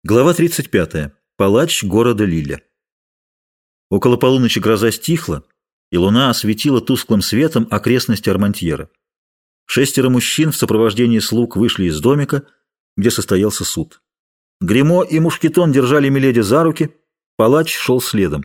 Глава 35. Палач города Лиля. Около полуночи гроза стихла, и луна осветила тусклым светом окрестности Армантьера. 6 мужчин в сопровождении слуг вышли из домика, где состоялся суд. Гримо и Мушкетон держали Миледи за руки, палач шел следом.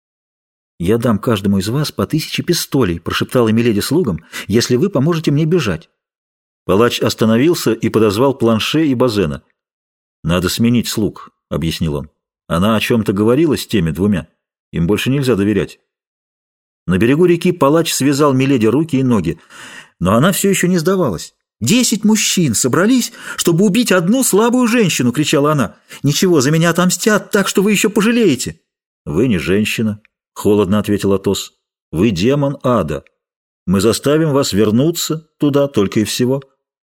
«Я дам каждому из вас по 1000 пистолей», — прошептала Миледи слугам, — «если вы поможете мне бежать». Палач остановился и подозвал Планше и Базена. «Надо сменить слуг», — объяснил он. «Она о чем-то говорила с теми двумя. Им больше нельзя доверять». На берегу реки палач связал Миледи руки и ноги, но она все еще не сдавалась. 10 мужчин собрались, чтобы убить одну слабую женщину!» — кричала она. «Ничего, за меня отомстят, так что вы еще пожалеете!» «Вы не женщина», — холодно ответил Атос. «Вы демон ада. Мы заставим вас вернуться туда только и всего».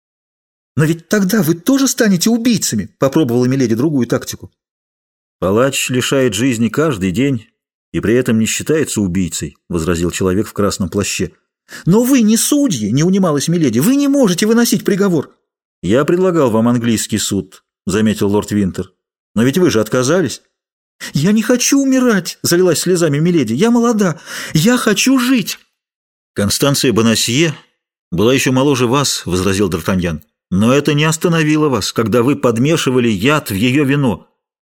«Но ведь тогда вы тоже станете убийцами!» — попробовала Миледи другую тактику. «Палач лишает жизни каждый день и при этом не считается убийцей», — возразил человек в красном плаще. «Но вы не судьи!» — не унималась Миледи. «Вы не можете выносить приговор!» «Я предлагал вам английский суд», — заметил лорд Винтер. «Но ведь вы же отказались». «Я не хочу умирать!» — залилась слезами Миледи. «Я молода! Я хочу жить!» «Констанция Бонасье была еще моложе вас», — возразил Д'Артаньян. «Но это не остановило вас, когда вы подмешивали яд в ее вино».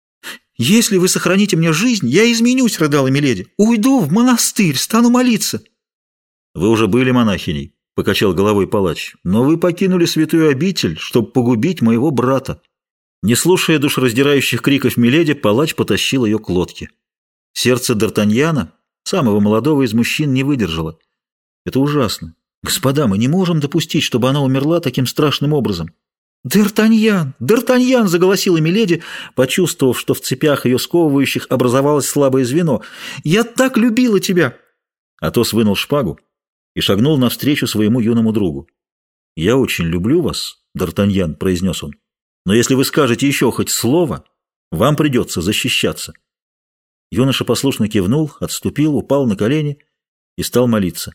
«Если вы сохраните мне жизнь, я изменюсь», — рыдала Миледи. «Уйду в монастырь, стану молиться». «Вы уже были монахиней», — покачал головой палач. «Но вы покинули святую обитель, чтобы погубить моего брата». Не слушая душераздирающих криков Миледи, палач потащил ее к лодке. Сердце Д'Артаньяна, самого молодого из мужчин, не выдержало. «Это ужасно. Господа, мы не можем допустить, чтобы она умерла таким страшным образом». «Д'Артаньян! Д'Артаньян!» — заголосила Миледи, почувствовав, что в цепях ее сковывающих образовалось слабое звено. «Я так любила тебя!» Атос вынул шпагу и шагнул навстречу своему юному другу. «Я очень люблю вас, Д'Артаньян», — произнес он. «Но если вы скажете еще хоть слово, вам придется защищаться». Юноша послушно кивнул, отступил, упал на колени и стал молиться.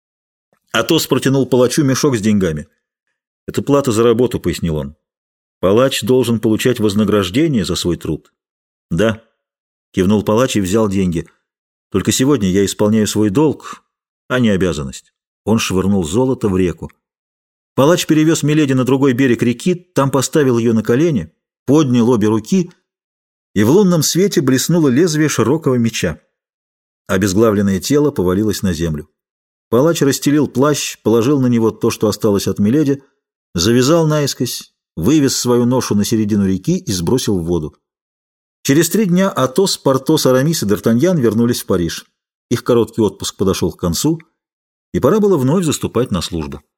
Атос протянул палачу мешок с деньгами. «Это плата за работу», — пояснил он. «Палач должен получать вознаграждение за свой труд». «Да», — кивнул палач и взял деньги. «Только сегодня я исполняю свой долг, а не обязанность». Он швырнул золото в реку. Палач перевез Миледи на другой берег реки, там поставил ее на колени, поднял обе руки, и в лунном свете блеснуло лезвие широкого меча. Обезглавленное тело повалилось на землю. Палач расстелил плащ, положил на него то, что осталось от Миледи, завязал наискось, вывез свою ношу на середину реки и сбросил в воду. Через 3 дня Атос, Портос, Арамис и Д'Артаньян вернулись в Париж. Их короткий отпуск подошел к концу, и пора было вновь заступать на службу.